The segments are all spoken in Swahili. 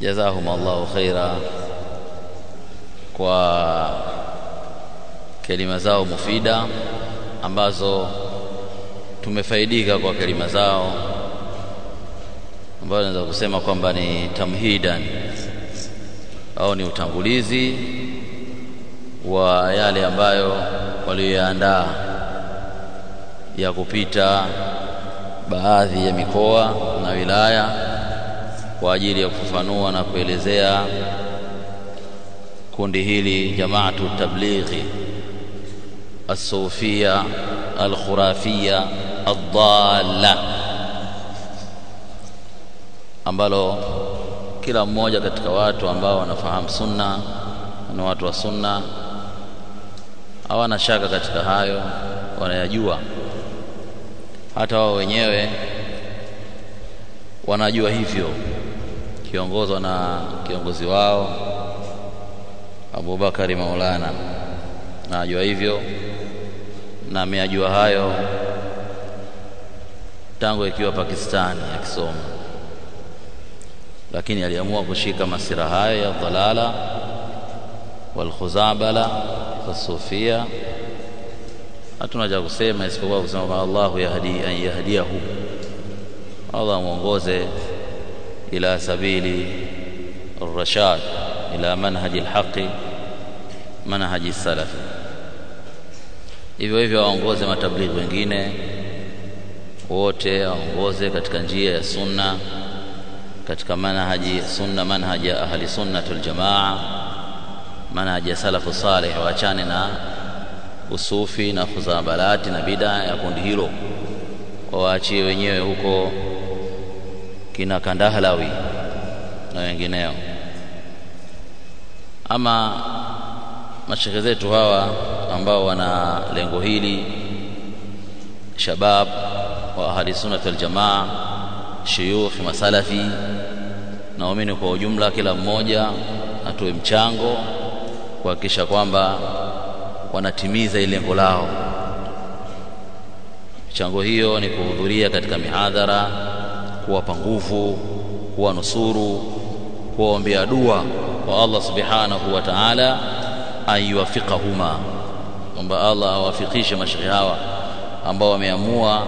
Jazakumullahu khaira kwa kelima zao mufida ambazo tumefaidika kwa kelima zao, ambazo naweza kusema kwamba ni tamhidan au ni utangulizi wa yale ambayo walioandaa ya kupita baadhi ya mikoa na wilaya kwa ajili ya kufafanua na kuelezea kundi hili Jamaatu Tablighi As-Sufia Al-Khurafia Ad-Dalla, ambalo kila mmoja katika watu ambao wanafahamu sunna na watu wa sunna hawana shaka katika hayo, wanayajua. Hata wao wenyewe wanajua hivyo, kiongozwa na kiongozi wao Abu Bakari Maulana najua hivyo, na ameyajua hayo tangu ikiwa Pakistani akisoma, lakini aliamua kushika masira hayo ya dhalala wal khuzabala fasufia. Hatuna cha kusema isipokuwa kusema Allahu yahdi an yahdiyahu, Allah muongoze ila sabili ar-rashad, ila manhaji al-haqi, manhaji salafi. Hivyo hivyo waongoze matablighi wengine wote, waongoze katika njia ya sunna, katika manhaji sunna, manhaji ya ahli sunnatul jamaa, manhaji ya salafu salih, waachane na usufi na khuzabalati na bid'a ya kundi hilo, waachie wenyewe huko kina Kandahlawi na wengineo. Ama mashekhe zetu hawa ambao wana lengo hili, shabab wa ahli sunnah wal jamaa, shuyukh masalafi, naamini kwa ujumla kila mmoja atoe mchango kuhakikisha kwamba wanatimiza ile lengo lao. Mchango hiyo ni kuhudhuria katika mihadhara, kuwapa nguvu, kuwanusuru, kuombea dua kwa Allah subhanahu wa ta'ala ayuwafiqahuma, kwamba Allah awafikishe mashekhi hawa ambao wameamua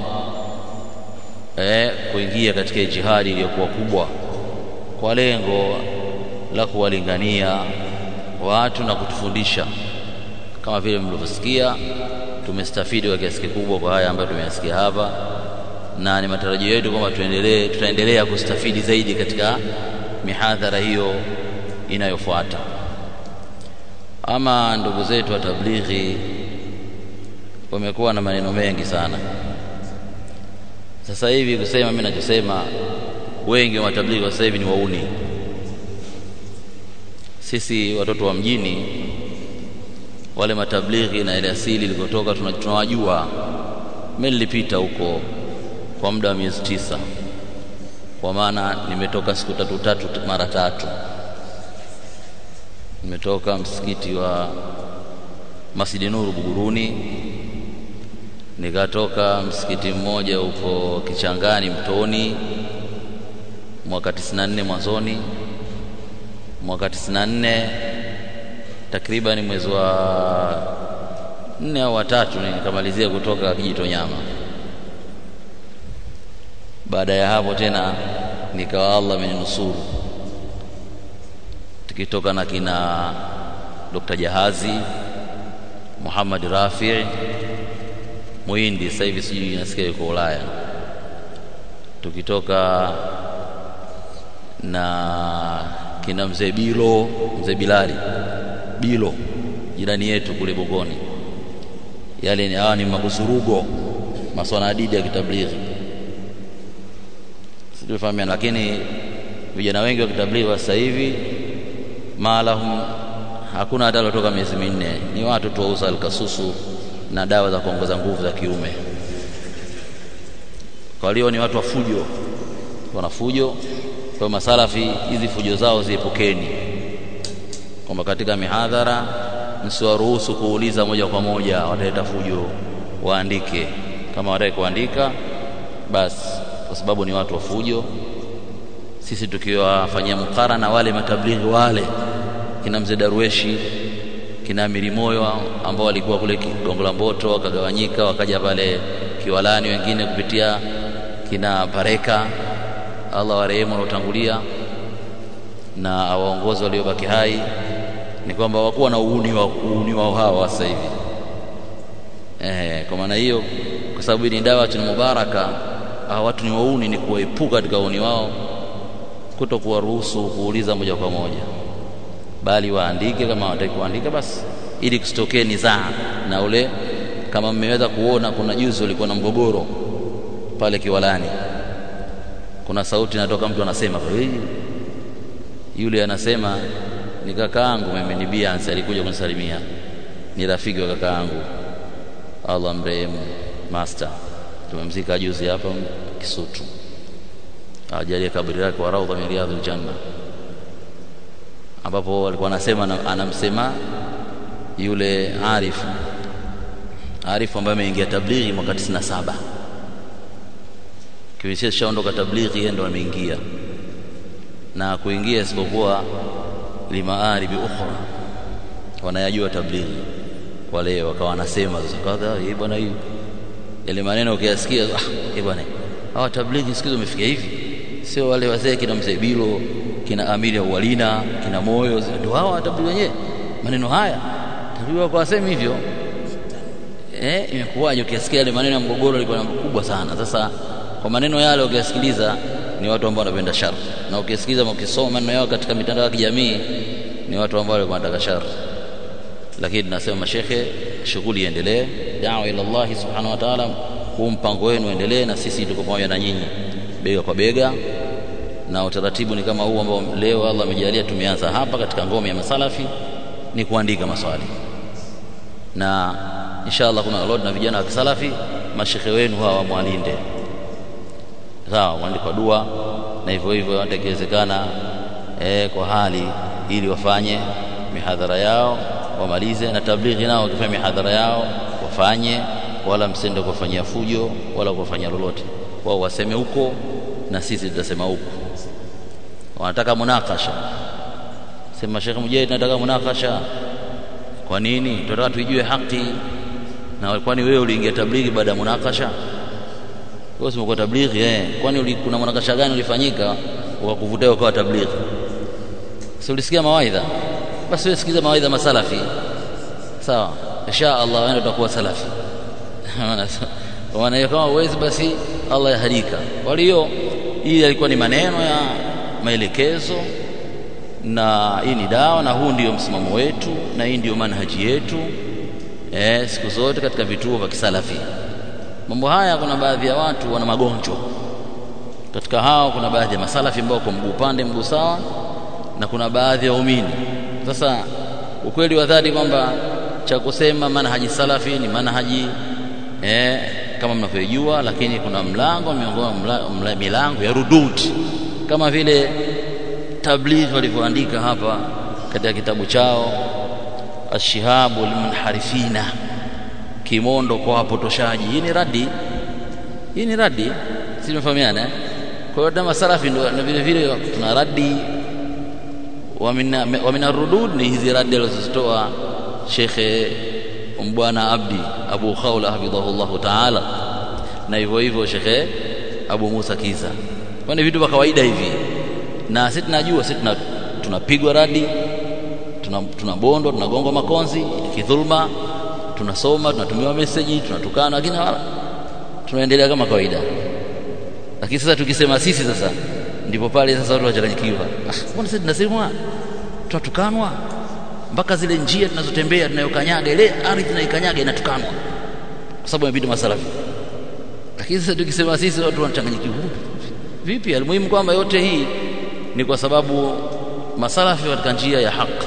kuingia katika jihadi iliyokuwa kubwa kwa lengo la kuwalingania watu na kutufundisha. Kama vile mlivyosikia, tumestafidi kwa kiasi kikubwa kwa haya ambayo tumeyasikia hapa, na ni matarajio yetu kwamba tutaendelea kustafidi zaidi katika mihadhara hiyo inayofuata. Ama ndugu zetu wa tablighi wamekuwa na maneno mengi sana. Sasa hivi kusema mimi nachosema, wengi wa tablighi sasa hivi ni wauni. Sisi watoto wa mjini, wale matablighi na ile asili ilikotoka tunawajua. Mimi nilipita huko kwa muda wa miezi 9, kwa maana nimetoka siku tatu mara tatu. Nimetoka msikiti wa Masjid Nuru Buguruni, nikatoka msikiti mmoja huko Kichangani Mtoni mwaka 94 mwanzoni, mwaka 94 takriban mwezi wa 4 au 3 nikamalizia kutoka Kijitonyama. Baada ya hapo tena nikawa Allah ameninusuru, tukitoka na kina Dr. Jahazi Muhammad Rafi Muhindi, sasa hivi sijui nasikia yuko Ulaya. Tukitoka na kina mzee Bilo, mzee Bilali Bilo, jirani yetu kule Bogoni. Yale ni hawa ni mabusurugo, maswanadidi ya kitablighi, sijufahamia. Lakini vijana wengi wa kitablighi sasa hivi maalahum hakuna hata kutoka miezi 4, ni watu tu wauza alkasusu na dawa za kuongeza nguvu za kiume. Kwa hiyo ni watu wa fujo, wana fujo. Kwa masalafi hizi fujo zao ziepukeni, kwamba katika mihadhara msiwaruhusu kuuliza moja kwa moja, wataleta fujo, waandike. Kama wataki kuandika basi, kwa sababu ni watu wa fujo. sisi tukiwafanyia mukarana wale matablighi wale kina Mzee Darweshi, kina Amiri Moyo ambao walikuwa kule Gongo la Mboto wakagawanyika wakaja pale Kiwalani, wengine kupitia kina Pareka, Allah warehemu utangulia, na waongozi waliobaki hai, ni kwamba wakuwa na uuni wao hawa sasa hivi. Kwa maana hiyo, kwa sababu ni dawa tu mubaraka, watu ni wauni, ni kuepuka katika uuni wao, kutokuwaruhusu kuuliza moja kwa moja, bali waandike kama wataki kuandika basi, ili kusitokee nizaa na ule. Kama mmeweza kuona, kuna juzi ulikuwa na mgogoro pale Kiwalani, kuna sauti inatoka, mtu anasema yule anasema ni kakaangu mimi, ni Biansi, alikuja kunisalimia, ni rafiki wa kakaangu, Allah mrehemu master, tumemzika juzi hapa Kisutu, ajalie kaburi lake wa raudha min riyadhil janna, ambapo walikuwa anamsema yule Arif ambaye ameingia tablighi mwaka 97, kiwisha shaondoka tablighi, yeye ndo ameingia, na kuingia isipokuwa limaaribi ukhra, wanayajua tablighi wale, wakawa wanasema kadha, bwana hii ile maneno ukiyasikia, bwana hawa tablighi siku hizo umefikia hivi, sio wale wazee kina Mzee Bilo, kina Amiri Awalina, kina Moyo, ndio hawa tablighi wenyewe. Maneno haya tablighi wako wasema hivyo. Imekuwaje ukisikia ile maneno ya mgogoro ilikuwa mkubwa sana. Sasa kwa maneno yale ukiyasikiliza, ni watu ambao wanapenda shari, na ukisikiliza mkisoma maneno yao katika mitandao ya kijamii, ni watu ambao wanataka shari. Lakini tunasema mashekhe, shughuli iendelee, da'wa ila Allah subhanahu wa ta'ala, huu mpango wenu endelee, na sisi tuko pamoja na nyinyi bega kwa bega. Na utaratibu ni kama huu ambao leo Allah amejalia tumeanza hapa katika ngome ya masalafi, ni kuandika maswali, na inshallah kuna lolote na vijana wa kisalafi, mashekhe wenu hawa mwalinde, sawa, waandike dua, na hivyo hivyo hatakiwezekana kwa hali, ili wafanye mihadhara yao wamalize, na tablighi nao wakifanya mihadhara yao wafanye, wala msende kufanyia fujo wala kufanyia lolote. Wao waseme huko na sisi tutasema huko. Wanataka munakasha, sema Sheikh Mujahid, nataka munakasha. Kwa nini? Tunataka tujue haki. Na kwani wewe uliingia tablighi baada ya munakasha? Wewe sema kwa tablighi kwani kuna munakasha gani ulifanyika ukakuvutia ukawa tablighi? Si ulisikia mawaidha? Basi wewe sikiza mawaidha masalafi, sawa, insha Allah wewe utakuwa salafi. Maana kama uwezi, basi Allah yahadika. Kwa hiyo hii ilikuwa ni maneno ya maelekezo, na hii ni dawa, na huu ndio msimamo wetu, na hii ndio manhaji yetu siku zote katika vituo vya kisalafi. Mambo haya, kuna baadhi ya watu wana magonjwa katika hao. Kuna baadhi ya masalafi ambao kwa mguu pande mguu sawa, na kuna baadhi ya waumini. Sasa ukweli wa dhati kwamba cha kusema manhaji salafi ni manhaji kama mnavyojua, lakini kuna mlango miongoni mwa milango ya rudud, kama vile tablighi walivyoandika hapa katika kitabu chao Ashihabu limunharifina, kimondo kwa wapotoshaji. Hii ni radi, si tunafahamiana? Kwa hiyo kama salafi ndio na vile vile tuna radi, wa min ar-rudud ni hizi radi alizozitoa Sheikh Mbwana Abdi Abu Khawla hafidhahullah ta'ala, na hivyo hivyo Sheikh Abu Musa Kiza. Kwa ni vitu vya kawaida hivi, na sisi tunajua, sisi tunapigwa radi, tunabondo, tunagongwa makonzi kidhulma, tunasoma, tunatumiwa message, tunatukana, lakini tunaendelea kama kawaida. Lakini sasa tukisema sisi, sasa ndipo pale sasa watu wachanganyikiwa. Mbona sisi tunasema tunatukanwa mpaka zile njia tunazotembea tunayokanyaga, ile ardhi tunaikanyaga inatukanwa kwa sababu inabidi masalafi. Lakini sasa tukisema sisi, watu wanachanganyikiwa. Vipi? Almuhimu kwamba yote hii ni kwa sababu masalafi katika njia ya haki,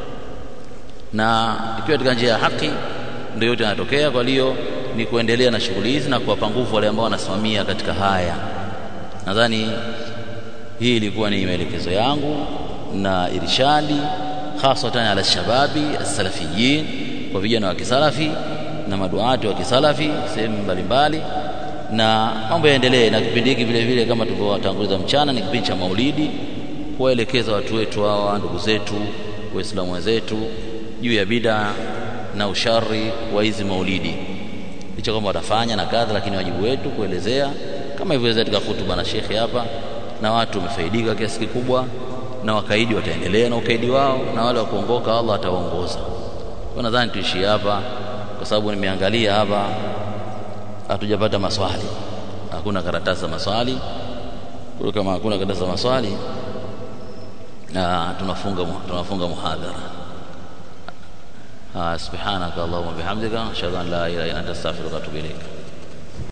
na ikiwa katika njia ya haki ndio yote yanatokea. Kwa hiyo ni kuendelea na shughuli hizi na kuwapa nguvu wale ambao wanasimamia katika haya. Nadhani hii ilikuwa ni maelekezo yangu na irshadi hasatan ala shababi as-salafiyin, kwa vijana wa kisalafi na maduati wa kisalafi sehemu mbalimbali, na mambo yaendelee. Na kipindi hiki vile vile kama tulivyotanguliza mchana ni kipindi cha Maulidi, kuwaelekeza watu wetu hawa, ndugu zetu Waislamu wenzetu, juu ya bid'a na ushari wa hizi Maulidi. Licha kwamba watafanya na kadha, lakini wajibu wetu kuelezea kama hivyo katika hutuba na shekhi hapa, na watu wamefaidika kiasi kikubwa, na wakaidi wataendelea na ukaidi wao, na wale wakuongoka Allah atawaongoza. Kwa nadhani tuishie hapa, kwa sababu nimeangalia hapa hatujapata maswali, hakuna karatasi za maswali. Kwa kama hakuna karatasi za maswali, na tunafunga muhadhara. Subhanaka Allahumma bihamdika ashhadu an la ilaha illa anta astaghfiruka wa atubu ilaik.